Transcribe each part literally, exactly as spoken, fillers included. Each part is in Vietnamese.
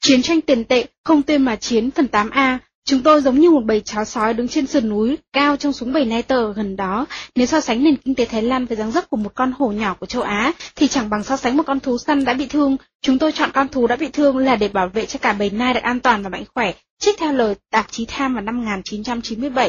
Chiến tranh tiền tệ, không tên mà chiến. Phần tám A. Chúng tôi giống như một bầy chó sói đứng trên sườn núi cao trong súng bầy Niger gần đó. Nếu so sánh nền kinh tế Thái Lan với dáng dấp của một con hổ nhỏ của châu Á, thì chẳng bằng so sánh một con thú săn đã bị thương. Chúng tôi chọn con thú đã bị thương là để bảo vệ cho cả bầy nai được an toàn và mạnh khỏe, trích theo lời tạp chí Time vào năm một nghìn chín trăm chín mươi bảy.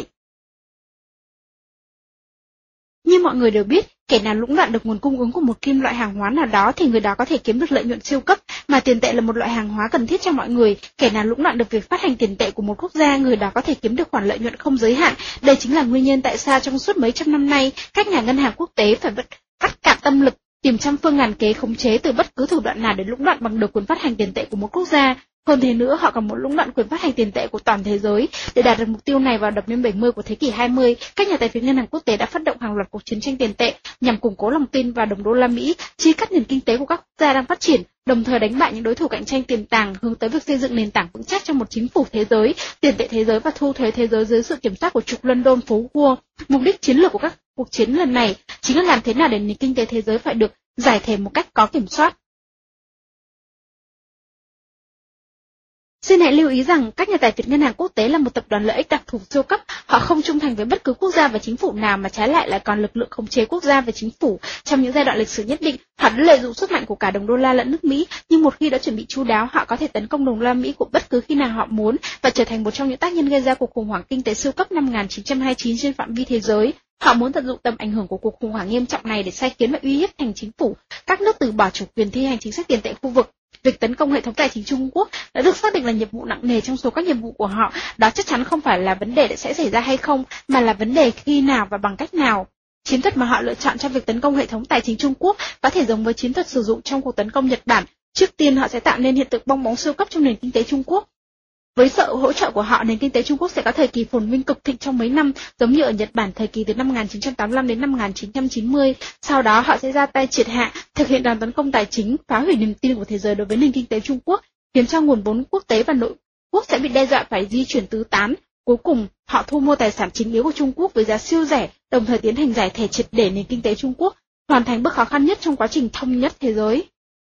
Như mọi người đều biết, kẻ nào lũng đoạn được nguồn cung ứng của một kim loại hàng hóa nào đó thì người đó có thể kiếm được lợi nhuận siêu cấp, mà tiền tệ là một loại hàng hóa cần thiết cho mọi người. Kẻ nào lũng đoạn được việc phát hành tiền tệ của một quốc gia, người đó có thể kiếm được khoản lợi nhuận không giới hạn. Đây chính là nguyên nhân tại sao trong suốt mấy trăm năm nay, các nhà ngân hàng quốc tế phải vắt cạn tâm lực tìm trăm phương ngàn kế khống chế từ bất cứ thủ đoạn nào để lũng đoạn bằng được quyền phát hành tiền tệ của một quốc gia. Hơn thế nữa, họ còn muốn lũng đoạn quyền phát hành tiền tệ của toàn thế giới. Để đạt được mục tiêu này, vào thập niên bảy mươi của thế kỷ hai mươi, các nhà tài phiệt ngân hàng quốc tế đã phát động hàng loạt cuộc chiến tranh tiền tệ nhằm củng cố lòng tin vào đồng đô la Mỹ, chia cắt nền kinh tế của các quốc gia đang phát triển, đồng thời đánh bại những đối thủ cạnh tranh tiềm tàng, hướng tới việc xây dựng nền tảng vững chắc cho một chính phủ thế giới, tiền tệ thế giới và thu thuế thế giới dưới sự kiểm soát của trục London phố Wall. Mục đích chiến lược của các cuộc chiến lần này chính là làm thế nào để nền kinh tế thế giới phải được giải thể một cách có kiểm soát. Xin hãy lưu ý rằng các nhà tài phiệt ngân hàng quốc tế là một tập đoàn lợi ích đặc thù siêu cấp. Họ không trung thành với bất cứ quốc gia và chính phủ nào, mà trái lại lại còn lực lượng khống chế quốc gia và chính phủ. Trong những giai đoạn lịch sử nhất định, họ đã lợi dụng sức mạnh của cả đồng đô la lẫn nước Mỹ, nhưng một khi đã chuẩn bị chu đáo, họ có thể tấn công đồng đô la Mỹ của bất cứ khi nào họ muốn và trở thành một trong những tác nhân gây ra cuộc khủng hoảng kinh tế siêu cấp năm một nghìn chín trăm hai mươi chín trên phạm vi thế giới. Họ muốn tận dụng tầm ảnh hưởng của cuộc khủng hoảng nghiêm trọng này để sai khiến và uy hiếp thành chính phủ các nước từ bỏ chủ quyền thi hành chính sách tiền tệ khu vực. Việc tấn công hệ thống tài chính Trung Quốc đã được xác định là nhiệm vụ nặng nề trong số các nhiệm vụ của họ. Đó chắc chắn không phải là vấn đề sẽ xảy ra hay không, mà là vấn đề khi nào và bằng cách nào. Chiến thuật mà họ lựa chọn cho việc tấn công hệ thống tài chính Trung Quốc có thể giống với chiến thuật sử dụng trong cuộc tấn công Nhật Bản. Trước tiên, họ sẽ tạo nên hiện tượng bong bóng siêu cấp trong nền kinh tế Trung Quốc. Với sự hỗ trợ của họ, nền kinh tế Trung Quốc sẽ có thời kỳ phồn vinh cực thịnh trong mấy năm, giống như ở Nhật Bản thời kỳ từ năm một nghìn chín trăm tám mươi lăm đến năm một nghìn chín trăm chín mươi. Sau đó họ sẽ ra tay triệt hạ, thực hiện đòn tấn công tài chính, phá hủy niềm tin của thế giới đối với nền kinh tế Trung Quốc, khiến cho nguồn vốn quốc tế và nội quốc sẽ bị đe dọa phải di chuyển tứ tán. Cuối cùng, họ thu mua tài sản chính yếu của Trung Quốc với giá siêu rẻ, đồng thời tiến hành giải thể triệt để nền kinh tế Trung Quốc, hoàn thành bước khó khăn nhất trong quá trình thống nhất thế giới.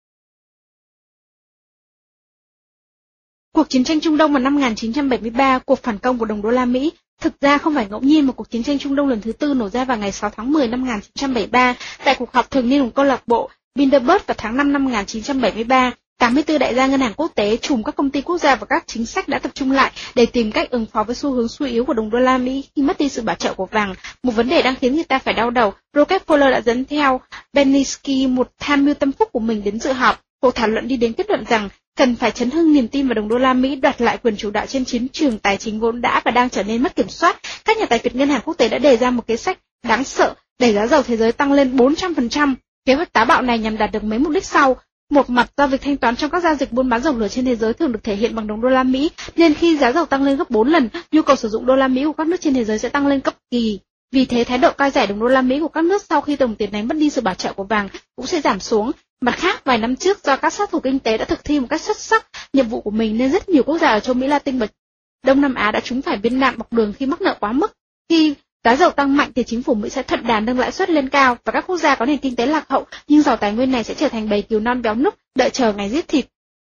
Cuộc chiến tranh Trung Đông vào năm một nghìn chín trăm bảy mươi ba, cuộc phản công của đồng đô la Mỹ, thực ra không phải ngẫu nhiên mà cuộc chiến tranh Trung Đông lần thứ tư nổ ra vào ngày sáu tháng mười năm một nghìn chín trăm bảy mươi ba tại cuộc họp thường niên của câu lạc bộ Bilderberg vào tháng năm năm một nghìn chín trăm bảy mươi ba. tám mươi tư đại gia ngân hàng quốc tế, trùm các công ty quốc gia và các chính sách đã tập trung lại để tìm cách ứng phó với xu hướng suy yếu của đồng đô la Mỹ khi mất đi sự bảo trợ của vàng, một vấn đề đang khiến người ta phải đau đầu. Rockefeller đã dẫn theo Bernanke, một tham mưu tâm phúc của mình, đến dự họp. Cuộc thảo luận đi đến kết luận rằng cần phải chấn hưng niềm tin vào đồng đô la Mỹ, đoạt lại quyền chủ đạo trên chiến trường tài chính vốn đã và đang trở nên mất kiểm soát. Các nhà tài phiệt ngân hàng quốc tế đã đề ra một kế sách đáng sợ đẩy giá dầu thế giới tăng lên bốn trăm phần trăm. Kế hoạch táo bạo này nhằm đạt được mấy mục đích sau. Một mặt, do việc thanh toán trong các giao dịch buôn bán dầu lửa trên thế giới thường được thể hiện bằng đồng đô la Mỹ, nên khi giá dầu tăng lên gấp bốn lần, nhu cầu sử dụng đô la Mỹ của các nước trên thế giới sẽ tăng lên cấp kỳ. Vì thế, thái độ coi rẻ đồng đô la Mỹ của các nước sau khi đồng tiền này mất đi sự bảo trợ của vàng cũng sẽ giảm xuống. Mặt khác, vài năm trước, do các sát thủ kinh tế đã thực thi một cách xuất sắc nhiệm vụ của mình, nên rất nhiều quốc gia ở châu Mỹ Latin và Đông Nam Á đã trúng phải viên đạn bọc đường khi mắc nợ quá mức. Khi giá dầu tăng mạnh thì chính phủ Mỹ sẽ thuận đà nâng lãi suất lên cao, và các quốc gia có nền kinh tế lạc hậu nhưng giàu tài nguyên này sẽ trở thành bầy cừu non béo núc đợi chờ ngày giết thịt.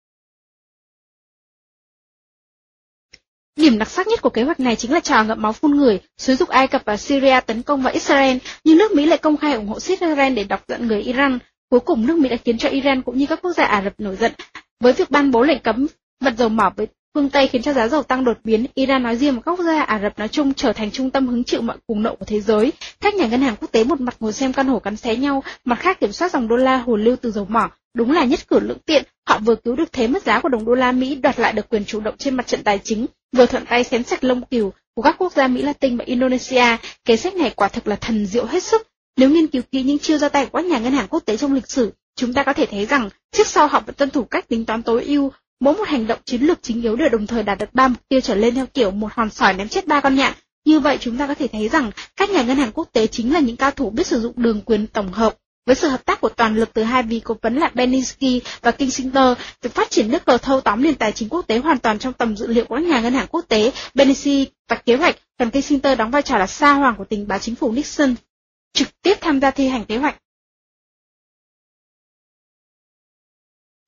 Điểm đặc sắc nhất của kế hoạch này chính là trò ngậm máu phun người, xúi giục Ai Cập và Syria tấn công vào Israel, nhưng nước Mỹ lại công khai ủng hộ Israel để đọc giận người Iran. Cuối cùng, nước Mỹ đã khiến cho Iran cũng như các quốc gia Ả Rập nổi giận với việc ban bố lệnh cấm vật dầu mỏ với phương Tây, khiến cho giá dầu tăng đột biến. Iran nói riêng và các quốc gia Ả Rập nói chung trở thành trung tâm hứng chịu mọi cuồng nộ của thế giới. Các nhà ngân hàng quốc tế một mặt ngồi xem con hổ cắn xé nhau, mặt khác kiểm soát dòng đô la hồ lưu từ dầu mỏ. Đúng là nhất cử lưỡng tiện, họ vừa cứu được thế mất giá của đồng đô la Mỹ, đoạt lại được quyền chủ động trên mặt trận tài chính, vừa thuận tay xén sạch lông cừu của các quốc gia Mỹ Latin và Indonesia. Kế sách này quả thực là thần diệu hết sức. Nếu nghiên cứu kỹ những chiêu ra tay của các nhà ngân hàng quốc tế trong lịch sử, chúng ta có thể thấy rằng trước sau họ vẫn tuân thủ cách tính toán tối ưu. Mỗi một hành động chiến lược chính yếu đều đồng thời đạt được ba mục tiêu trở lên theo kiểu một hòn sỏi ném chết ba con nhạn. Như vậy chúng ta có thể thấy rằng các nhà ngân hàng quốc tế chính là những cao thủ biết sử dụng đường quyền tổng hợp. Với sự hợp tác của toàn lực từ hai vị cố vấn là Bernanke và Kissinger, việc phát triển nước cờ thâu tóm nền tài chính quốc tế hoàn toàn trong tầm dự liệu của các nhà ngân hàng quốc tế. Bernanke vạch kế hoạch, còn Kissinger đóng vai trò là sa hoàng của tình báo chính phủ Nixon, trực tiếp tham gia thi hành kế hoạch.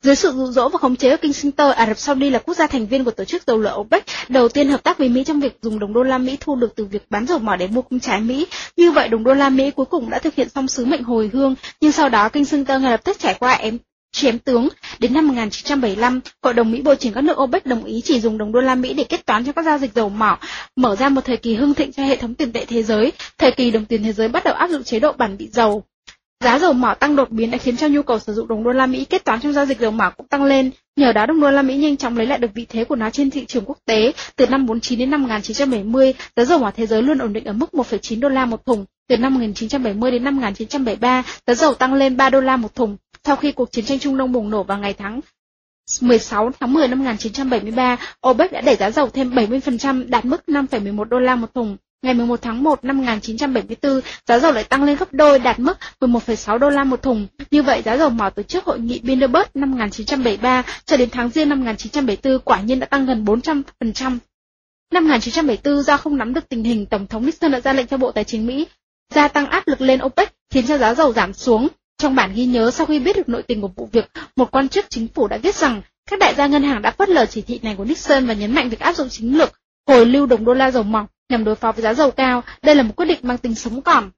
Dưới sự dụ dỗ và khống chế của Kissinger, Ả Rập Saudi là quốc gia thành viên của tổ chức dầu lửa OPEC đầu tiên hợp tác với Mỹ trong việc dùng đồng đô la Mỹ thu được từ việc bán dầu mỏ để mua cung trái Mỹ. Như vậy, đồng đô la Mỹ cuối cùng đã thực hiện xong sứ mệnh hồi hương, nhưng sau đó Kissinger ngay lập tức trải qua ém chém tướng. Đến năm một nghìn chín trăm bảy mươi lăm, Hội đồng Mỹ Bộ trưởng các nước OPEC đồng ý chỉ dùng đồng đô la Mỹ để kết toán cho các giao dịch dầu mỏ, mở ra một thời kỳ hưng thịnh cho hệ thống tiền tệ thế giới. Thời kỳ đồng tiền thế giới bắt đầu áp dụng chế độ bản bị dầu. Giá dầu mỏ tăng đột biến đã khiến cho nhu cầu sử dụng đồng đô la Mỹ kết toán trong giao dịch dầu mỏ cũng tăng lên. Nhờ đó đồng đô la Mỹ nhanh chóng lấy lại được vị thế của nó trên thị trường quốc tế. Từ năm bốn mươi chín đến năm một nghìn chín trăm bảy mươi, giá dầu mỏ thế giới luôn ổn định ở mức một phẩy chín đô la một thùng. Từ năm một nghìn chín trăm bảy mươi đến năm một nghìn chín trăm bảy mươi ba, giá dầu tăng lên ba đô la một thùng. Sau khi cuộc chiến tranh Trung Đông bùng nổ vào ngày tháng mười sáu tháng mười năm một nghìn chín trăm bảy mươi ba, OPEC đã đẩy giá dầu thêm bảy mươi phần trăm, đạt mức năm phẩy mười một đô la một thùng. Ngày mười một tháng một năm một nghìn chín trăm bảy mươi tư, giá dầu lại tăng lên gấp đôi, đạt mức mười một phẩy sáu đô la một thùng. Như vậy, giá dầu mỏ từ trước hội nghị Bilderberg năm một nghìn chín trăm bảy mươi ba cho đến tháng Giêng năm một nghìn chín trăm bảy mươi tư quả nhiên đã tăng gần bốn trăm phần trăm. Năm một nghìn chín trăm bảy mươi tư, do không nắm được tình hình, Tổng thống Nixon đã ra lệnh cho Bộ Tài chính Mỹ gia tăng áp lực lên OPEC, khiến cho giá dầu giảm xuống. Trong bản ghi nhớ sau khi biết được nội tình của vụ việc, một quan chức chính phủ đã viết rằng các đại gia ngân hàng đã phớt lờ chỉ thị này của Nixon và nhấn mạnh việc áp dụng chiến lược hồi lưu đồng đô la dầu mỏ nhằm đối phó với giá dầu cao. Đây là một quyết định mang tính sống còn.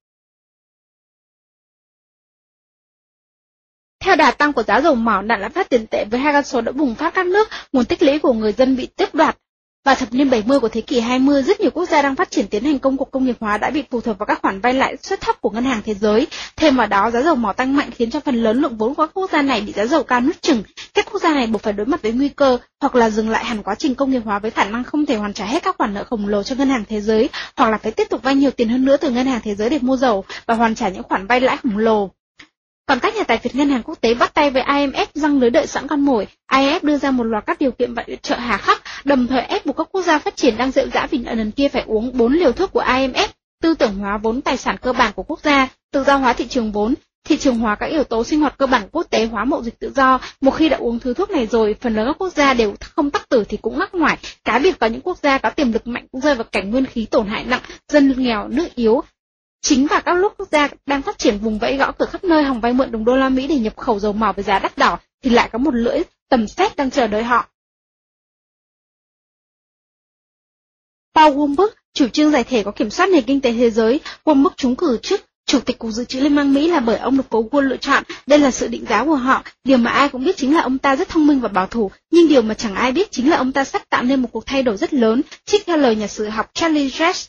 Theo đà tăng của giá dầu mỏ, nạn lạm phát tiền tệ với hai con số đã bùng phát các nước, nguồn tích lũy của người dân bị tước đoạt. Vào thập niên bảy mươi của thế kỷ hai mươi, rất nhiều quốc gia đang phát triển tiến hành công cuộc công nghiệp hóa đã bị phụ thuộc vào các khoản vay lãi suất thấp của ngân hàng thế giới. Thêm vào đó, giá dầu mỏ tăng mạnh khiến cho phần lớn lượng vốn của các quốc gia này bị giá dầu cao nuốt chửng. Các quốc gia này buộc phải đối mặt với nguy cơ hoặc là dừng lại hẳn quá trình công nghiệp hóa với khả năng không thể hoàn trả hết các khoản nợ khổng lồ cho ngân hàng thế giới, hoặc là phải tiếp tục vay nhiều tiền hơn nữa từ ngân hàng thế giới để mua dầu và hoàn trả những khoản vay lãi khổng lồ. Còn các nhà tài phiệt ngân hàng quốc tế bắt tay với i em ép răng lưới đợi sẵn con mồi. i em ép đưa ra một loạt các điều kiện viện trợ hà khắc, đồng thời ép buộc các quốc gia phát triển đang rệu rã vì nợ nần kia phải uống bốn liều thuốc của i em ép, tư tưởng hóa vốn tài sản cơ bản của quốc gia, tự do hóa thị trường vốn, thị trường hóa các yếu tố sinh hoạt cơ bản quốc tế, hóa mậu dịch tự do. Một khi đã uống thứ thuốc này rồi, phần lớn các quốc gia đều không tắc tử thì cũng ngắc ngoải. Cá biệt có những quốc gia có tiềm lực mạnh cũng rơi vào cảnh nguyên khí tổn hại nặng, dân nghèo, nước yếu. Chính vào các lúc quốc gia đang phát triển vùng vẫy gõ cửa khắp nơi hòng vay mượn đồng đô la Mỹ để nhập khẩu dầu mỏ với giá đắt đỏ, thì lại có một lưỡi tầm xét đang chờ đợi họ. Paul Wolfgang, chủ trương giải thể có kiểm soát nền kinh tế thế giới. Wolfgang trúng cử chức Chủ tịch Cục Dự trữ Liên bang Mỹ là bởi ông được cố quân lựa chọn. Đây là sự định giá của họ. Điều mà ai cũng biết chính là ông ta rất thông minh và bảo thủ, nhưng điều mà chẳng ai biết chính là ông ta sắp tạo nên một cuộc thay đổi rất lớn, trích theo lời nhà sử học Charlie Ress.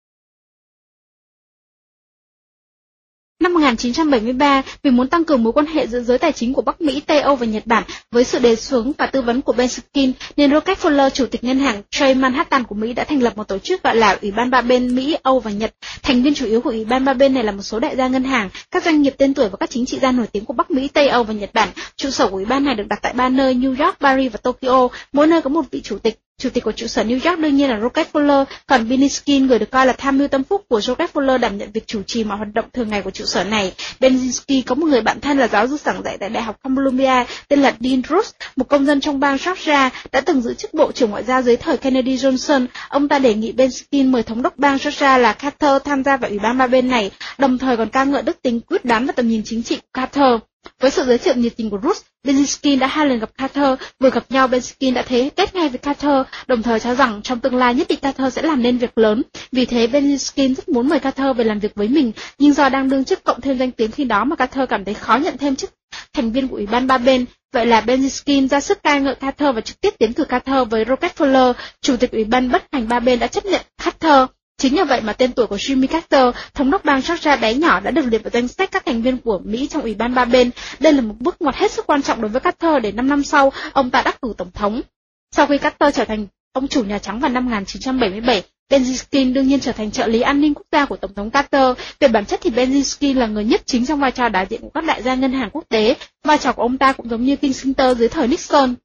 Năm một nghìn chín trăm bảy mươi ba, vì muốn tăng cường mối quan hệ giữa giới tài chính của Bắc Mỹ, Tây Âu và Nhật Bản với sự đề xướng và tư vấn của Bernstein, nên Rockefeller, chủ tịch ngân hàng Chase Manhattan của Mỹ đã thành lập một tổ chức gọi là Ủy ban ba bên Mỹ, Âu và Nhật. Thành viên chủ yếu của Ủy ban ba bên này là một số đại gia ngân hàng, các doanh nghiệp tên tuổi và các chính trị gia nổi tiếng của Bắc Mỹ, Tây Âu và Nhật Bản. Trụ sở của Ủy ban này được đặt tại ba nơi New York, Paris và Tokyo, mỗi nơi có một vị chủ tịch. Chủ tịch của trụ sở New York đương nhiên là Rockefeller, còn Bernstein, người được coi là tham mưu tâm phúc của Rockefeller, đảm nhận việc chủ trì mọi hoạt động thường ngày của trụ sở này. Bernstein có một người bạn thân là giáo sư giảng dạy tại Đại học Columbia tên là Dean Rusk, một công dân trong bang Georgia, đã từng giữ chức Bộ trưởng Ngoại giao dưới thời Kennedy Johnson. Ông ta đề nghị Bernstein mời thống đốc bang Georgia là Carter tham gia vào Ủy ban ba bên này, đồng thời còn ca ngợi đức tính quyết đoán và tầm nhìn chính trị của Carter. Với sự giới thiệu nhiệt tình của Rusk, Bernstein đã hai lần gặp Carter. Vừa gặp nhau, Bernstein đã thế kết ngay với Carter, đồng thời cho rằng trong tương lai nhất định Carter sẽ làm nên việc lớn. Vì thế, Bernstein rất muốn mời Carter về làm việc với mình, nhưng do đang đương chức cộng thêm danh tiếng khi đó mà Carter cảm thấy khó nhận thêm chức thành viên của Ủy ban ba bên. Vậy là Bernstein ra sức ca ngợi Carter và trực tiếp tiến cử Carter với Rockefeller. Chủ tịch Ủy ban bất thành ba bên đã chấp nhận Carter. Chính nhờ vậy mà tên tuổi của Jimmy Carter, thống đốc bang Georgia bé nhỏ, đã được liệt vào danh sách các thành viên của Mỹ trong Ủy ban ba bên. Đây là một bước ngoặt hết sức quan trọng đối với Carter để năm năm sau, ông ta đắc cử tổng thống. Sau khi Carter trở thành ông chủ Nhà Trắng vào năm một nghìn chín trăm bảy mươi bảy, Bernstein đương nhiên trở thành trợ lý an ninh quốc gia của Tổng thống Carter. Về bản chất thì Bernstein là người nhất chính trong vai trò đại diện của các đại gia ngân hàng quốc tế. Vai trò của ông ta cũng giống như Kissinger dưới thời Nixon.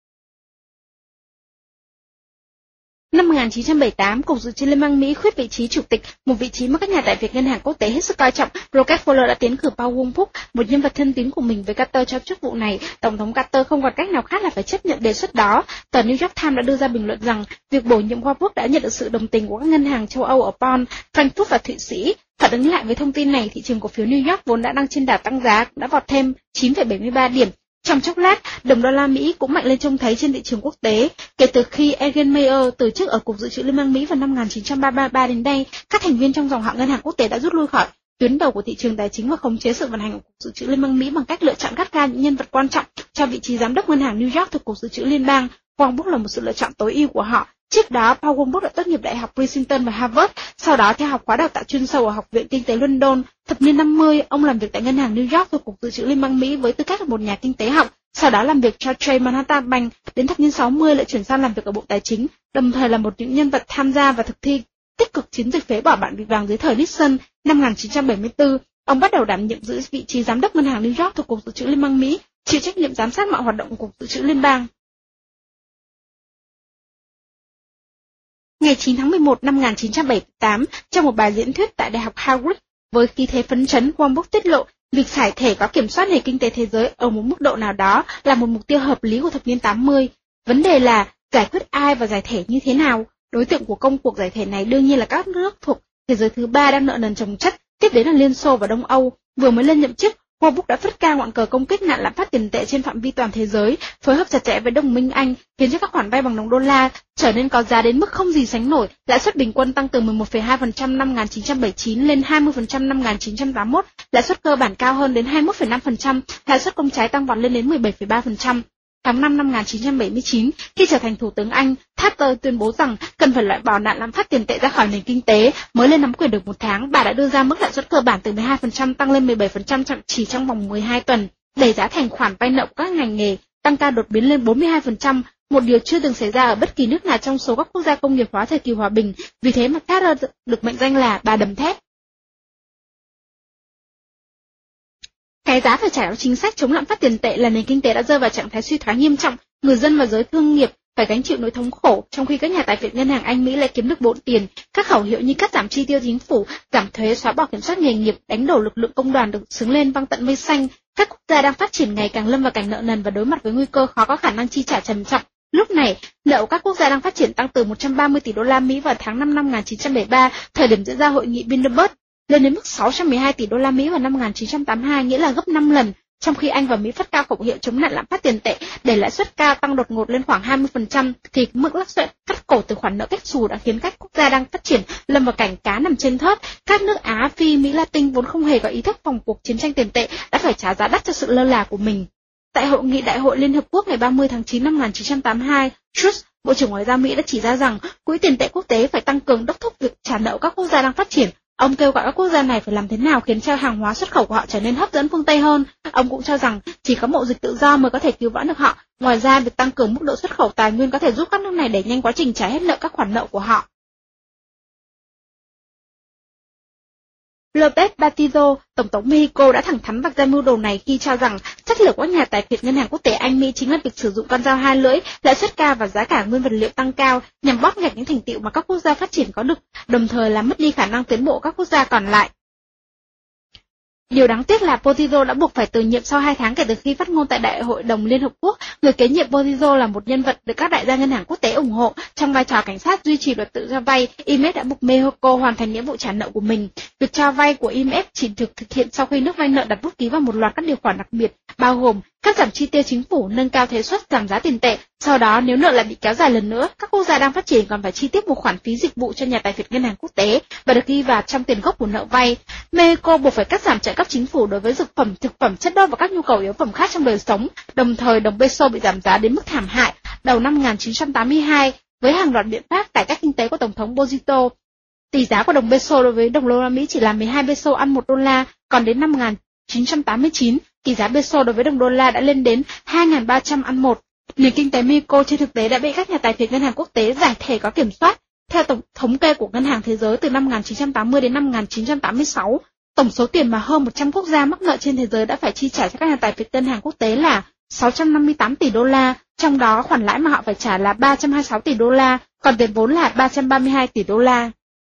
Năm một nghìn chín trăm bảy mươi tám, Cục Dự trữ Liên bang Mỹ khuyết vị trí chủ tịch, một vị trí mà các nhà tài phiệt ngân hàng quốc tế hết sức coi trọng. Rockefeller đã tiến cử Paul Wolfgang, một nhân vật thân tín của mình, với Carter cho chức vụ này. Tổng thống Carter không còn cách nào khác là phải chấp nhận đề xuất đó. Tờ New York Times đã đưa ra bình luận rằng việc bổ nhiệm Wolfgang đã nhận được sự đồng tình của các ngân hàng châu Âu ở Bonn, Frankfurt và Thụy Sĩ. Phản ứng lại với thông tin này, thị trường cổ phiếu New York vốn đã đang trên đà tăng giá cũng đã vọt thêm chín phẩy bảy mươi ba điểm. Trong chốc lát, đồng đô la Mỹ cũng mạnh lên trông thấy trên thị trường quốc tế. Kể từ khi Egan Mayer từ chức ở Cục Dự trữ Liên bang Mỹ vào năm một nghìn chín trăm ba mươi ba đến nay, các thành viên trong dòng họ ngân hàng quốc tế đã rút lui khỏi tuyến đầu của thị trường tài chính và khống chế sự vận hành của Cục Dự trữ Liên bang Mỹ bằng cách lựa chọn gắt gao những nhân vật quan trọng cho vị trí giám đốc ngân hàng New York thuộc Cục Dự trữ Liên bang. Warren Buffett là một sự lựa chọn tối ưu của họ. Trước đó, Paul Warren đã tốt nghiệp đại học Princeton và Harvard, sau đó theo học khóa đào tạo chuyên sâu ở Học viện Kinh tế London. Thập niên năm mươi, ông làm việc tại ngân hàng New York thuộc Cục Dự trữ Liên bang Mỹ với tư cách là một nhà kinh tế học, sau đó làm việc cho Chase Manhattan Bank. Đến thập niên sáu mươi lại chuyển sang làm việc ở Bộ Tài chính, đồng thời là một những nhân vật tham gia và thực thi tích cực chiến dịch phế bỏ bảng vị vàng dưới thời Nixon. Năm một nghìn chín trăm bảy mươi tư, ông bắt đầu đảm nhiệm giữ vị trí giám đốc ngân hàng New York thuộc Cục Dự trữ Liên bang Mỹ, chịu trách nhiệm giám sát mọi hoạt động của Cục Dự trữ Liên bang. Ngày chín tháng mười một năm một nghìn chín trăm bảy mươi tám, trong một bài diễn thuyết tại Đại học Harvard, với khí thế phấn chấn, Warren Buffett tiết lộ việc giải thể có kiểm soát nền kinh tế thế giới ở một mức độ nào đó là một mục tiêu hợp lý của thập niên tám mươi. Vấn đề là giải quyết ai và giải thể như thế nào? Đối tượng của công cuộc giải thể này đương nhiên là các nước thuộc thế giới thứ ba đang nợ nần chồng chất, tiếp đến là Liên Xô và Đông Âu. Vừa mới lên nhậm chức, Warren Buffett đã phất cao ngọn cờ công kích nạn lạm phát tiền tệ trên phạm vi toàn thế giới, phối hợp chặt chẽ với đồng minh Anh, khiến cho các khoản vay bằng đồng đô la trở nên có giá đến mức không gì sánh nổi. Lãi suất bình quân tăng từ mười một phẩy hai phần trăm năm một nghìn chín trăm bảy mươi chín lên hai mươi phần trăm năm một nghìn chín trăm tám mươi mốt, lãi suất cơ bản cao hơn đến hai mươi mốt phẩy năm phần trăm, lãi suất công trái tăng vọt lên đến mười bảy phẩy ba phần trăm. Tháng năm năm một nghìn chín trăm bảy mươi chín, khi trở thành Thủ tướng Anh, Thatcher tuyên bố rằng cần phải loại bỏ nạn lạm phát tiền tệ ra khỏi nền kinh tế. Mới lên nắm quyền được một tháng, bà đã đưa ra mức lãi suất cơ bản từ mười hai phần trăm tăng lên mười bảy phần trăm chỉ trong vòng mười hai tuần, đẩy giá thành khoản vay nợ của các ngành nghề tăng cao đột biến lên bốn mươi hai phần trăm, một điều chưa từng xảy ra ở bất kỳ nước nào trong số các quốc gia công nghiệp hóa thời kỳ hòa bình. Vì thế mà Thatcher được mệnh danh là bà đầm thép. Cái giá phải trả cho chính sách chống lạm phát tiền tệ là nền kinh tế đã rơi vào trạng thái suy thoái nghiêm trọng, người dân và giới thương nghiệp phải gánh chịu nỗi thống khổ, trong khi các nhà tài phiệt ngân hàng Anh Mỹ lại kiếm được bộn tiền. Các khẩu hiệu như cắt giảm chi tiêu chính phủ, giảm thuế, xóa bỏ kiểm soát nghề nghiệp, đánh đổ lực lượng công đoàn được xướng lên vang tận mây xanh. Các quốc gia đang phát triển ngày càng lâm vào cảnh nợ nần và đối mặt với nguy cơ khó có khả năng chi trả trầm trọng. Lúc này, nợ của các quốc gia đang phát triển tăng từ một trăm ba mươi tỷ đô la Mỹ vào tháng năm năm một nghìn chín trăm bảy mươi ba, thời điểm diễn ra hội nghị Bilderberg, lên đến mức sáu trăm mười hai tỷ đô la Mỹ vào năm một nghìn chín trăm tám mươi hai, nghĩa là gấp năm lần. Trong khi Anh và Mỹ phát cao khẩu hiệu chống nạn lạm phát tiền tệ để lãi suất cao tăng đột ngột lên khoảng hai mươi phần trăm, thì mức lãi suất cắt cổ từ khoản nợ cách xù đã khiến các quốc gia đang phát triển lâm vào cảnh cá nằm trên thớt. Các nước Á, Phi, Mỹ Latin vốn không hề có ý thức phòng cuộc chiến tranh tiền tệ đã phải trả giá đắt cho sự lơ là của mình. Tại hội nghị Đại hội Liên Hợp Quốc ngày ba mươi tháng chín năm một nghìn chín trăm tám mươi hai, Truss, Bộ trưởng Ngoại giao Mỹ đã chỉ ra rằng quỹ tiền tệ quốc tế phải tăng cường đốc thúc việc trả nợ các quốc gia đang phát triển. Ông kêu gọi các quốc gia này phải làm thế nào khiến cho hàng hóa xuất khẩu của họ trở nên hấp dẫn phương Tây hơn. Ông cũng cho rằng chỉ có mậu dịch tự do mới có thể cứu vãn được họ. Ngoài ra, việc tăng cường mức độ xuất khẩu tài nguyên có thể giúp các nước này đẩy nhanh quá trình trả hết nợ các khoản nợ của họ. López Batista, Tổng thống Mexico đã thẳng thắn vạch ra mưu đồ này khi cho rằng chất lược của các nhà tài phiệt ngân hàng quốc tế Anh Mỹ chính là việc sử dụng con dao hai lưỡi, lãi suất cao và giá cả nguyên vật liệu tăng cao nhằm bóp nghẹt những thành tựu mà các quốc gia phát triển có được, đồng thời làm mất đi khả năng tiến bộ của các quốc gia còn lại. Điều đáng tiếc là Portillo đã buộc phải từ nhiệm sau hai tháng kể từ khi phát ngôn tại Đại hội đồng Liên Hợp Quốc. Người kế nhiệm Portillo là một nhân vật được các đại gia ngân hàng quốc tế ủng hộ. Trong vai trò cảnh sát duy trì luật tự do vay, i em ép đã buộc Mexico hoàn thành nghĩa vụ trả nợ của mình. Việc cho vay của i em ép chỉ được thực hiện sau khi nước vay nợ đặt bút ký vào một loạt các điều khoản đặc biệt, bao gồm cắt giảm chi tiêu chính phủ, nâng cao thuế suất, giảm giá tiền tệ. Sau đó, nếu nợ lại bị kéo dài lần nữa, các quốc gia đang phát triển còn phải chi tiếp một khoản phí dịch vụ cho nhà tài phiệt ngân hàng quốc tế và được ghi vào trong tiền gốc của nợ vay. Mexico buộc phải cắt giảm trợ cấp chính phủ đối với dược phẩm, thực phẩm, chất đốt và các nhu cầu yếu phẩm khác trong đời sống. Đồng thời, đồng peso bị giảm giá đến mức thảm hại. Đầu năm một nghìn chín trăm tám mươi hai, với hàng loạt biện pháp cải cách kinh tế của Tổng thống Bozito, tỷ giá của đồng peso đối với đồng đô la Mỹ chỉ là mười hai peso ăn một đô la, còn đến năm một nghìn chín trăm tám mươi chín, tỷ giá peso đối với đồng đô la đã lên đến hai nghìn ba trăm ăn một. Nền kinh tế Mexico trên thực tế đã bị các nhà tài phiệt ngân hàng quốc tế giải thể có kiểm soát. Theo tổng thống kê của Ngân hàng Thế giới từ năm một nghìn chín trăm tám mươi đến năm một nghìn chín trăm tám mươi sáu, tổng số tiền mà hơn một trăm quốc gia mắc nợ trên thế giới đã phải chi trả cho các nhà tài phiệt ngân hàng quốc tế là sáu trăm năm mươi tám tỷ đô la, trong đó khoản lãi mà họ phải trả là ba trăm hai mươi sáu tỷ đô la, còn tiền vốn là ba trăm ba mươi hai tỷ đô la.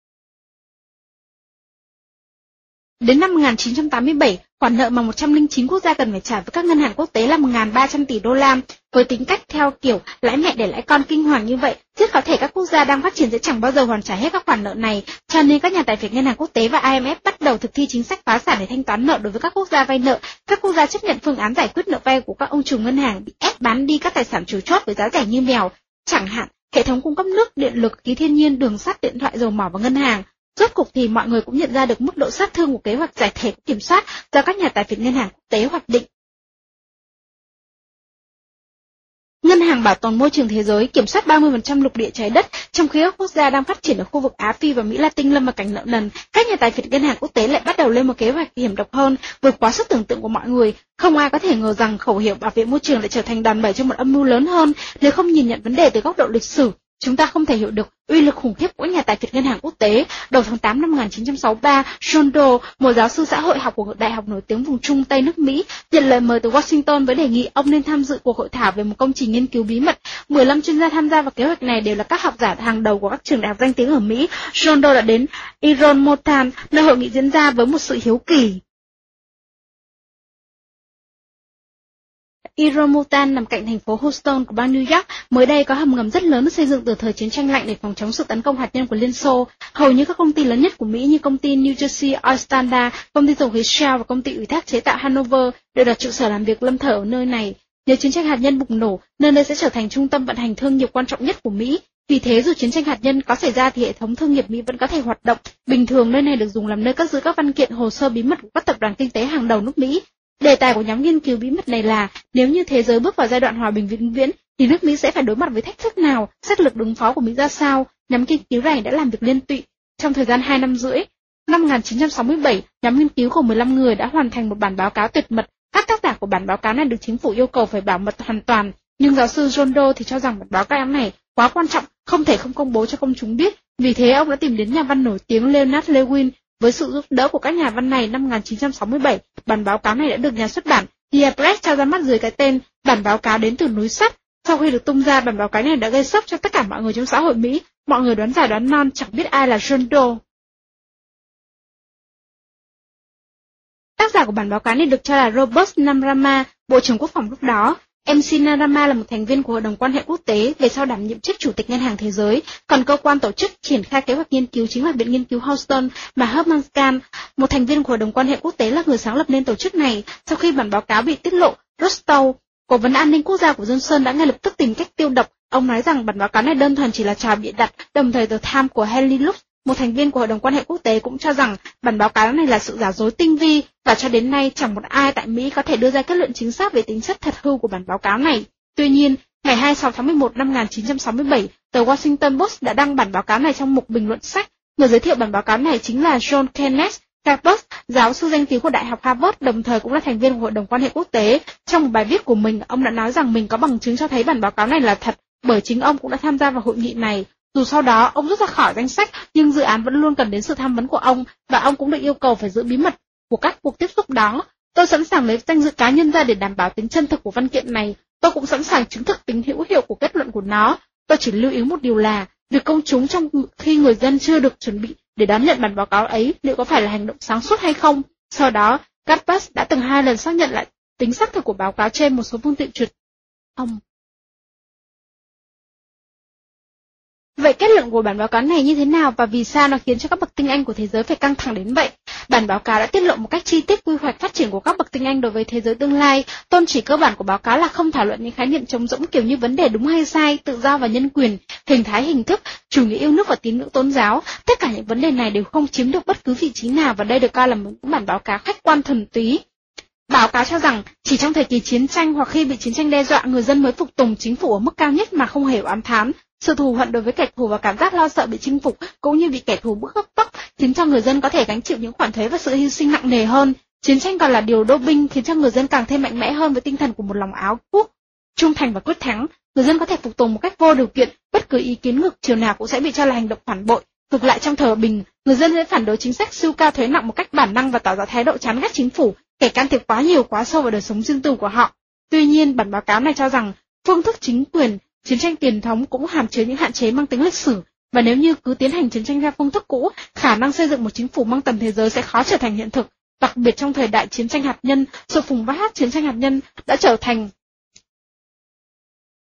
Đến năm một nghìn chín trăm tám mươi bảy, khoản nợ mà một trăm lẻ chín quốc gia cần phải trả với các ngân hàng quốc tế là một nghìn ba trăm tỷ đô la. Với tính cách theo kiểu lãi mẹ để lãi con kinh hoàng như vậy, Rất có thể các quốc gia đang phát triển sẽ chẳng bao giờ hoàn trả hết các khoản nợ này, cho nên các nhà tài phiệt Ngân hàng Quốc tế và I M F bắt đầu thực thi chính sách phá sản để thanh toán nợ đối với các quốc gia vay nợ. Các quốc gia chấp nhận phương án giải quyết nợ vay của các ông trùm ngân hàng bị ép bán đi các tài sản chủ chốt với giá rẻ như mèo, chẳng hạn hệ thống cung cấp nước, điện lực, khí thiên nhiên, đường sắt, điện thoại, dầu mỏ và ngân hàng. Rốt cục thì mọi người cũng nhận ra được mức độ sát thương của kế hoạch giải thể kiểm soát do các nhà tài phiệt Ngân hàng Quốc tế hoạch định. Ngân hàng Bảo tồn Môi trường Thế giới kiểm soát ba mươi phần trăm lục địa trái đất, trong khi các quốc gia đang phát triển ở khu vực Á Phi và Mỹ Latin lâm vào cảnh nợ nần, các nhà tài phiệt Ngân hàng Quốc tế lại bắt đầu lên một kế hoạch hiểm độc hơn, vượt quá sức tưởng tượng của mọi người. Không ai có thể ngờ rằng khẩu hiệu bảo vệ môi trường lại trở thành đòn bẩy cho một âm mưu lớn hơn. Nếu không nhìn nhận vấn đề từ góc độ lịch sử, chúng ta không thể hiểu được uy lực khủng khiếp của nhà tài phiệt Ngân hàng Quốc tế. Đầu tháng tám năm một nghìn chín trăm sáu mươi ba, John Doe, một giáo sư xã hội học của đại học nổi tiếng vùng Trung Tây nước Mỹ, nhận lời mời từ Washington với đề nghị ông nên tham dự cuộc hội thảo về một công trình nghiên cứu bí mật. mười lăm chuyên gia tham gia vào kế hoạch này đều là các học giả hàng đầu của các trường đại học danh tiếng ở Mỹ. John Doe đã đến Iron Mountain, nơi hội nghị diễn ra, với một sự hiếu kỳ. Iron nằm cạnh thành phố Houston của bang New York, mới đây có hầm ngầm rất lớn được xây dựng từ thời chiến tranh lạnh để phòng chống sự tấn công hạt nhân của Liên Xô. Hầu như các công ty lớn nhất của Mỹ như công ty New Jersey Oil Standard, công ty dầu khí Shell và công ty ủy thác chế tạo Hanover đều đặt trụ sở làm việc lâm thời ở nơi này. Nếu chiến tranh hạt nhân bùng nổ, nơi đây sẽ trở thành trung tâm vận hành thương nghiệp quan trọng nhất của Mỹ. Vì thế, dù chiến tranh hạt nhân có xảy ra thì hệ thống thương nghiệp Mỹ vẫn có thể hoạt động. Bình thường, nơi này được dùng làm nơi cất giữ các văn kiện, hồ sơ bí mật của các tập đoàn kinh tế hàng đầu nước Mỹ. Đề tài của nhóm nghiên cứu bí mật này là nếu như thế giới bước vào giai đoạn hòa bình vĩnh viễn thì nước Mỹ sẽ phải đối mặt với thách thức nào, sách lược ứng phó của Mỹ ra sao. Nhóm nghiên cứu này đã làm việc liên tụy trong thời gian hai năm rưỡi. Năm một nghìn chín trăm sáu mươi bảy, nhóm nghiên cứu của mười lăm người đã hoàn thành một bản báo cáo tuyệt mật. Các tác giả của bản báo cáo này được chính phủ yêu cầu phải bảo mật hoàn toàn, nhưng giáo sư John Doe thì cho rằng bản báo cáo này quá quan trọng, không thể không công bố cho công chúng biết. Vì thế, ông đã tìm đến nhà văn nổi tiếng Leonard Lewin. Với sự giúp đỡ của các nhà văn này, năm một nghìn chín trăm sáu mươi bảy, bản báo cáo này đã được nhà xuất bản The Press trao ra mắt dưới cái tên Bản báo cáo đến từ núi sắt. Sau khi được tung ra, bản báo cáo này đã gây sốc cho tất cả mọi người trong xã hội Mỹ. Mọi người đoán giả đoán non, chẳng biết ai là John Doe. Tác giả của bản báo cáo này được cho là Robert Namrama, Bộ trưởng Quốc phòng lúc đó. em xê Narama là một thành viên của Hội đồng quan hệ quốc tế, về sau đảm nhiệm chức Chủ tịch Ngân hàng Thế giới, còn cơ quan tổ chức triển khai kế hoạch nghiên cứu chính là Viện Nghiên cứu Houston mà Herman Kahn, một thành viên của Hội đồng quan hệ quốc tế, là người sáng lập nên tổ chức này. Sau khi bản báo cáo bị tiết lộ, Rostow, Cố vấn an ninh quốc gia của Johnson, đã ngay lập tức tìm cách tiêu độc. Ông nói rằng bản báo cáo này đơn thuần chỉ là trò bịa đặt. Đồng thời, The Times của Henry Luce, một thành viên của Hội đồng quan hệ quốc tế, cũng cho rằng bản báo cáo này là sự giả dối tinh vi, và cho đến nay chẳng một ai tại Mỹ có thể đưa ra kết luận chính xác về tính chất thật hư của bản báo cáo này. Tuy nhiên, ngày hai mươi sáu tháng mười một năm một nghìn chín trăm sáu mươi bảy, tờ Washington Post đã đăng bản báo cáo này trong mục bình luận sách. Người giới thiệu bản báo cáo này chính là John Kenneth Galbraith, giáo sư danh tiếng của Đại học Harvard, đồng thời cũng là thành viên của Hội đồng quan hệ quốc tế. Trong một bài viết của mình, ông đã nói rằng mình có bằng chứng cho thấy bản báo cáo này là thật, bởi chính ông cũng đã tham gia vào hội nghị này. Dù sau đó ông rút ra khỏi danh sách, nhưng dự án vẫn luôn cần đến sự tham vấn của ông, và ông cũng được yêu cầu phải giữ bí mật của các cuộc tiếp xúc đó. Tôi sẵn sàng lấy danh dự cá nhân ra để đảm bảo tính chân thực của văn kiện này. Tôi cũng sẵn sàng chứng thực tính hữu hiệu của kết luận của nó. Tôi chỉ lưu ý một điều là, việc công chúng trong khi người dân chưa được chuẩn bị để đón nhận bản báo cáo ấy liệu có phải là hành động sáng suốt hay không. Sau đó, Galbraith đã từng hai lần xác nhận lại tính xác thực của báo cáo trên một số phương tiện truyền thông. Vậy kết luận của bản báo cáo này như thế nào và vì sao nó khiến cho các bậc tinh anh của thế giới phải căng thẳng đến vậy? Bản báo cáo đã tiết lộ một cách chi tiết quy hoạch phát triển của các bậc tinh anh đối với thế giới tương lai. Tôn chỉ cơ bản của báo cáo là không thảo luận những khái niệm trống rỗng kiểu như vấn đề đúng hay sai, tự do và nhân quyền, hình thái hình thức, chủ nghĩa yêu nước và tín ngưỡng tôn giáo. Tất cả những vấn đề này đều không chiếm được bất cứ vị trí nào, và đây được coi là một bản báo cáo khách quan thuần túy. Báo cáo cho rằng, chỉ trong thời kỳ chiến tranh hoặc khi bị chiến tranh đe dọa, người dân mới phục tùng chính phủ ở mức cao nhất mà không hề oán thán. Sự thù hận đối với kẻ thù và cảm giác lo sợ bị chinh phục cũng như bị kẻ thù bức bóc khiến cho người dân có thể gánh chịu những khoản thuế và sự hy sinh nặng nề hơn. Chiến tranh còn là điều đô binh khiến cho người dân càng thêm mạnh mẽ hơn với tinh thần của một lòng áo quốc trung thành và quyết thắng. Người dân có thể phục tùng một cách vô điều kiện, bất cứ ý kiến ngược chiều nào cũng sẽ bị cho là hành động phản bội. Ngược lại, trong thời hòa bình, người dân sẽ phản đối chính sách siêu cao thuế nặng một cách bản năng và tỏ ra thái độ chán ghét chính phủ, kẻ can thiệp quá nhiều quá sâu vào đời sống riêng tư của họ. Tuy nhiên, bản báo cáo này cho rằng phương thức chính quyền chiến tranh truyền thống cũng hàm chứa những hạn chế mang tính lịch sử, và nếu như cứ tiến hành chiến tranh theo phương thức cũ, khả năng xây dựng một chính phủ mang tầm thế giới sẽ khó trở thành hiện thực. Đặc biệt trong thời đại chiến tranh hạt nhân, sự bùng phát chiến tranh hạt nhân đã trở thành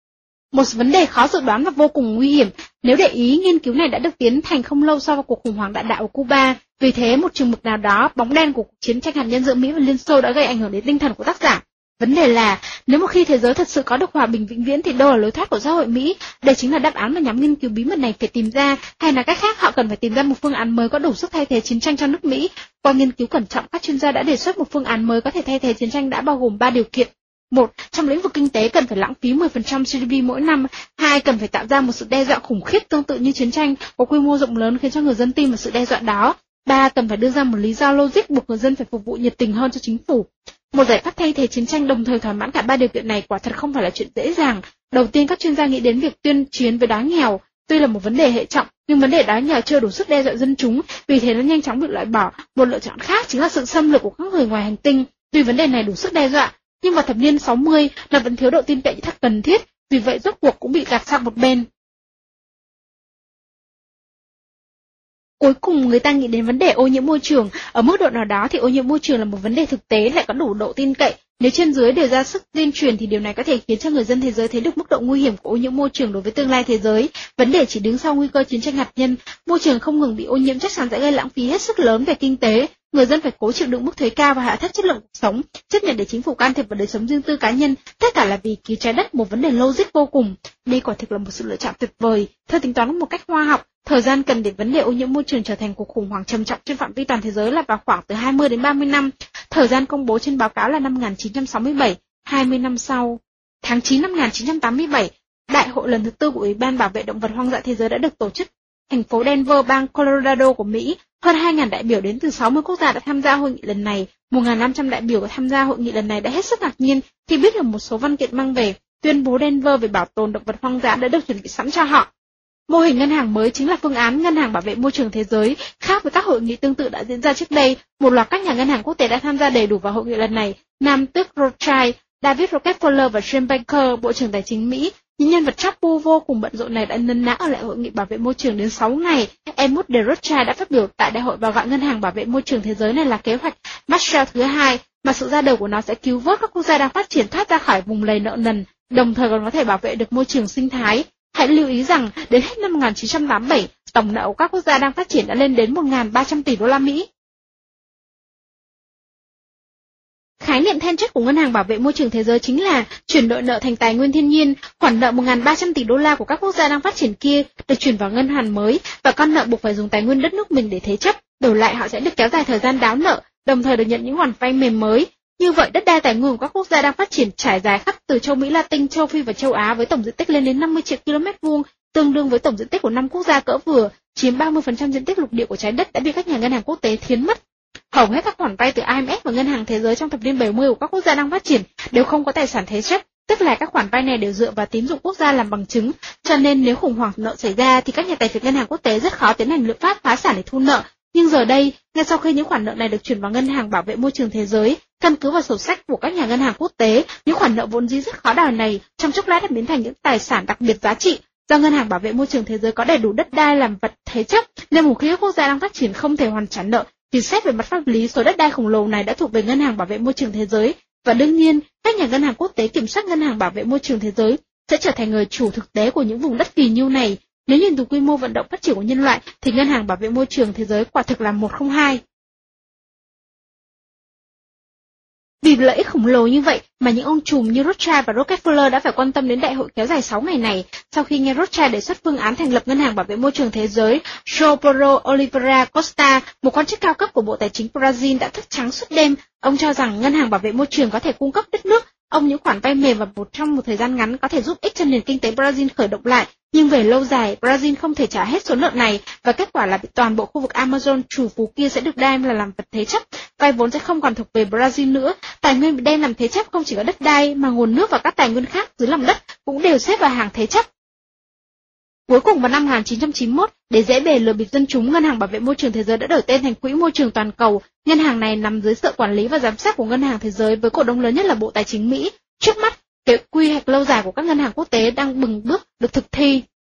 Một vấn đề khó dự đoán và vô cùng nguy hiểm. Nếu để ý, nghiên cứu này đã được tiến hành không lâu sau cuộc khủng hoảng đạn đạo ở Cuba. Vì thế, một chừng mực nào đó, bóng đen của cuộc chiến tranh hạt nhân giữa Mỹ và Liên Xô đã gây ảnh hưởng đến tinh thần của tác giả. Vấn đề là, nếu một khi thế giới thật sự có được hòa bình vĩnh viễn thì đâu là lối thoát của xã hội Mỹ? Đây chính là đáp án mà nhóm nghiên cứu bí mật này phải tìm ra, hay là cách khác họ cần phải tìm ra một phương án mới có đủ sức thay thế chiến tranh cho nước Mỹ. Qua nghiên cứu cẩn trọng, các chuyên gia đã đề xuất một phương án mới có thể thay thế chiến tranh đã bao gồm ba điều kiện. Một, trong lĩnh vực kinh tế cần phải lãng phí mười phần trăm giê đê pê mỗi năm. Hai, cần phải tạo ra một sự đe dọa khủng khiếp tương tự như chiến tranh, có quy mô rộng lớn khiến cho người dân tin vào sự đe dọa đó. Ba, cần phải đưa ra một lý do logic buộc người dân phải phục vụ nhiệt tình hơn cho chính phủ. Một giải pháp thay thế chiến tranh đồng thời thỏa mãn cả ba điều kiện này quả thật không phải là chuyện dễ dàng. Đầu tiên, các chuyên gia nghĩ đến việc tuyên chiến với đói nghèo. Tuy là một vấn đề hệ trọng, nhưng vấn đề đói nghèo chưa đủ sức đe dọa dân chúng, vì thế nó nhanh chóng bị loại bỏ. Một lựa chọn khác chính là sự xâm lược của các người ngoài hành tinh. Tuy vấn đề này đủ sức đe dọa, nhưng vào thập niên sáu mươi, nó vẫn thiếu độ tin cậy thật cần thiết, vì vậy rốt cuộc cũng bị gạt sang một bên. Cuối cùng, người ta nghĩ đến vấn đề ô nhiễm môi trường. Ở mức độ nào đó thì ô nhiễm môi trường là một vấn đề thực tế lại có đủ độ tin cậy. Nếu trên dưới đều ra sức tuyên truyền thì điều này có thể khiến cho người dân thế giới thấy được mức độ nguy hiểm của ô nhiễm môi trường đối với tương lai thế giới. Vấn đề chỉ đứng sau nguy cơ chiến tranh hạt nhân. Môi trường không ngừng bị ô nhiễm chắc chắn sẽ gây lãng phí hết sức lớn về kinh tế. Người dân phải cố chịu đựng mức thuế cao và hạ thấp chất lượng cuộc sống, chấp nhận để chính phủ can thiệp vào đời sống riêng tư cá nhân, tất cả là vì cứu trái đất, một vấn đề logic vô cùng. Đây quả thực là một sự lựa chọn tuyệt vời. Theo tính toán một cách khoa học, thời gian cần để vấn đề ô nhiễm môi trường trở thành cuộc khủng hoảng trầm trọng trên phạm vi toàn thế giới là vào khoảng từ hai mươi đến ba mươi năm. Thời gian công bố trên báo cáo là năm một nghìn chín trăm sáu mươi bảy, hai mươi năm sau. Tháng chín năm một nghìn chín trăm tám mươi bảy, Đại hội lần thứ tư của Ủy ban Bảo vệ Động vật Hoang dã Thế giới đã được tổ chức. Thành phố Denver, bang Colorado của Mỹ, hơn hai nghìn đại biểu đến từ sáu mươi quốc gia đã tham gia hội nghị lần này. một nghìn năm trăm đại biểu tham gia hội nghị lần này đã hết sức ngạc nhiên khi biết được một số văn kiện mang về. Tuyên bố Denver về bảo tồn động vật hoang dã đã được chuẩn bị sẵn cho họ. Mô hình ngân hàng mới chính là phương án ngân hàng bảo vệ môi trường thế giới. Khác với các hội nghị tương tự đã diễn ra trước đây, một loạt các nhà ngân hàng quốc tế đã tham gia đầy đủ vào hội nghị lần này. Nam tước Rothschild, David Rockefeller và James Baker, Bộ trưởng Tài chính Mỹ. Những nhân vật chapu vô cùng bận rộn này đã nấn ná ở lại hội nghị bảo vệ môi trường đến sáu ngày. Helmut de Rothschild đã phát biểu tại đại hội và gọi ngân hàng bảo vệ môi trường thế giới này là kế hoạch Marshall thứ hai, mà sự ra đời của nó sẽ cứu vớt các quốc gia đang phát triển thoát ra khỏi vùng lầy nợ nần, đồng thời còn có thể bảo vệ được môi trường sinh thái. Hãy lưu ý rằng, đến hết năm một nghìn chín trăm tám mươi bảy, tổng nợ của các quốc gia đang phát triển đã lên đến một nghìn ba trăm tỷ đô la Mỹ. Khái niệm then chốt của Ngân hàng Bảo vệ Môi trường Thế giới chính là chuyển đổi nợ thành tài nguyên thiên nhiên. Khoản nợ một nghìn ba trăm tỷ đô la của các quốc gia đang phát triển kia được chuyển vào ngân hàng mới, và con nợ buộc phải dùng tài nguyên đất nước mình để thế chấp. Đổi lại họ sẽ được kéo dài thời gian đáo nợ, đồng thời được nhận những khoản vay mềm mới. Như vậy, đất đai tài nguyên của các quốc gia đang phát triển trải dài khắp từ châu Mỹ Latin, châu Phi và châu Á với tổng diện tích lên đến năm mươi triệu ki lô mét vuông, tương đương với tổng diện tích của năm quốc gia cỡ vừa, chiếm ba mươi phần trăm diện tích lục địa của trái đất đã bị các nhà ngân hàng quốc tế thiến mất. Hầu hết các khoản vay từ I M F và Ngân hàng Thế giới trong thập niên bảy mươi của các quốc gia đang phát triển đều không có tài sản thế chấp, tức là các khoản vay này đều dựa vào tín dụng quốc gia làm bằng chứng, cho nên nếu khủng hoảng nợ xảy ra thì các nhà tài phiệt ngân hàng quốc tế rất khó tiến hành liệu pháp phá sản để thu nợ. Nhưng giờ đây, ngay sau khi những khoản nợ này được chuyển vào Ngân hàng Bảo vệ Môi trường Thế giới, căn cứ vào sổ sách của các nhà ngân hàng quốc tế, những khoản nợ vốn dĩ rất khó đòi này trong chốc lát đã biến thành những tài sản đặc biệt giá trị. Do Ngân hàng Bảo vệ Môi trường Thế giới có đầy đủ đất đai làm vật thế chấp, nên một khi các quốc gia đang phát triển không thể hoàn trả nợ, thì xét về mặt pháp lý, số đất đai khổng lồ này đã thuộc về Ngân hàng Bảo vệ Môi trường Thế giới, và đương nhiên, các nhà ngân hàng quốc tế kiểm soát Ngân hàng Bảo vệ Môi trường Thế giới sẽ trở thành người chủ thực tế của những vùng đất phì nhiêu này. Nếu nhìn từ quy mô vận động phát triển của nhân loại, thì Ngân hàng Bảo vệ Môi trường Thế giới quả thực là một không hai. Vì lợi ích khổng lồ như vậy mà những ông trùm như Rothschild và Rockefeller đã phải quan tâm đến đại hội kéo dài sáu ngày này. Sau khi nghe Rothschild đề xuất phương án thành lập Ngân hàng Bảo vệ Môi trường Thế giới, João Paulo Oliveira Costa, một quan chức cao cấp của Bộ Tài chính Brazil đã thức trắng suốt đêm. Ông cho rằng Ngân hàng Bảo vệ Môi trường có thể cung cấp đất nước ông những khoản vay mềm và một trong một thời gian ngắn có thể giúp ích cho nền kinh tế Brazil khởi động lại. Nhưng về lâu dài, Brazil không thể trả hết số nợ này, và kết quả là toàn bộ khu vực Amazon chủ phú kia sẽ được đem là làm vật thế chấp. Vay vốn sẽ không còn thuộc về Brazil nữa. Tài nguyên bị đem làm thế chấp không chỉ có đất đai, mà nguồn nước và các tài nguyên khác dưới lòng đất cũng đều xếp vào hàng thế chấp. Cuối cùng vào năm một nghìn chín trăm chín mươi mốt, để dễ bề lừa bịp dân chúng, Ngân hàng Bảo vệ Môi trường Thế giới đã đổi tên thành Quỹ Môi trường Toàn cầu. Ngân hàng này nằm dưới sự quản lý và giám sát của Ngân hàng Thế giới, với cổ đông lớn nhất là Bộ Tài chính Mỹ. Trước mắt, kế quy hoạch lâu dài của các ngân hàng quốc tế đang bừng bước được thực thi.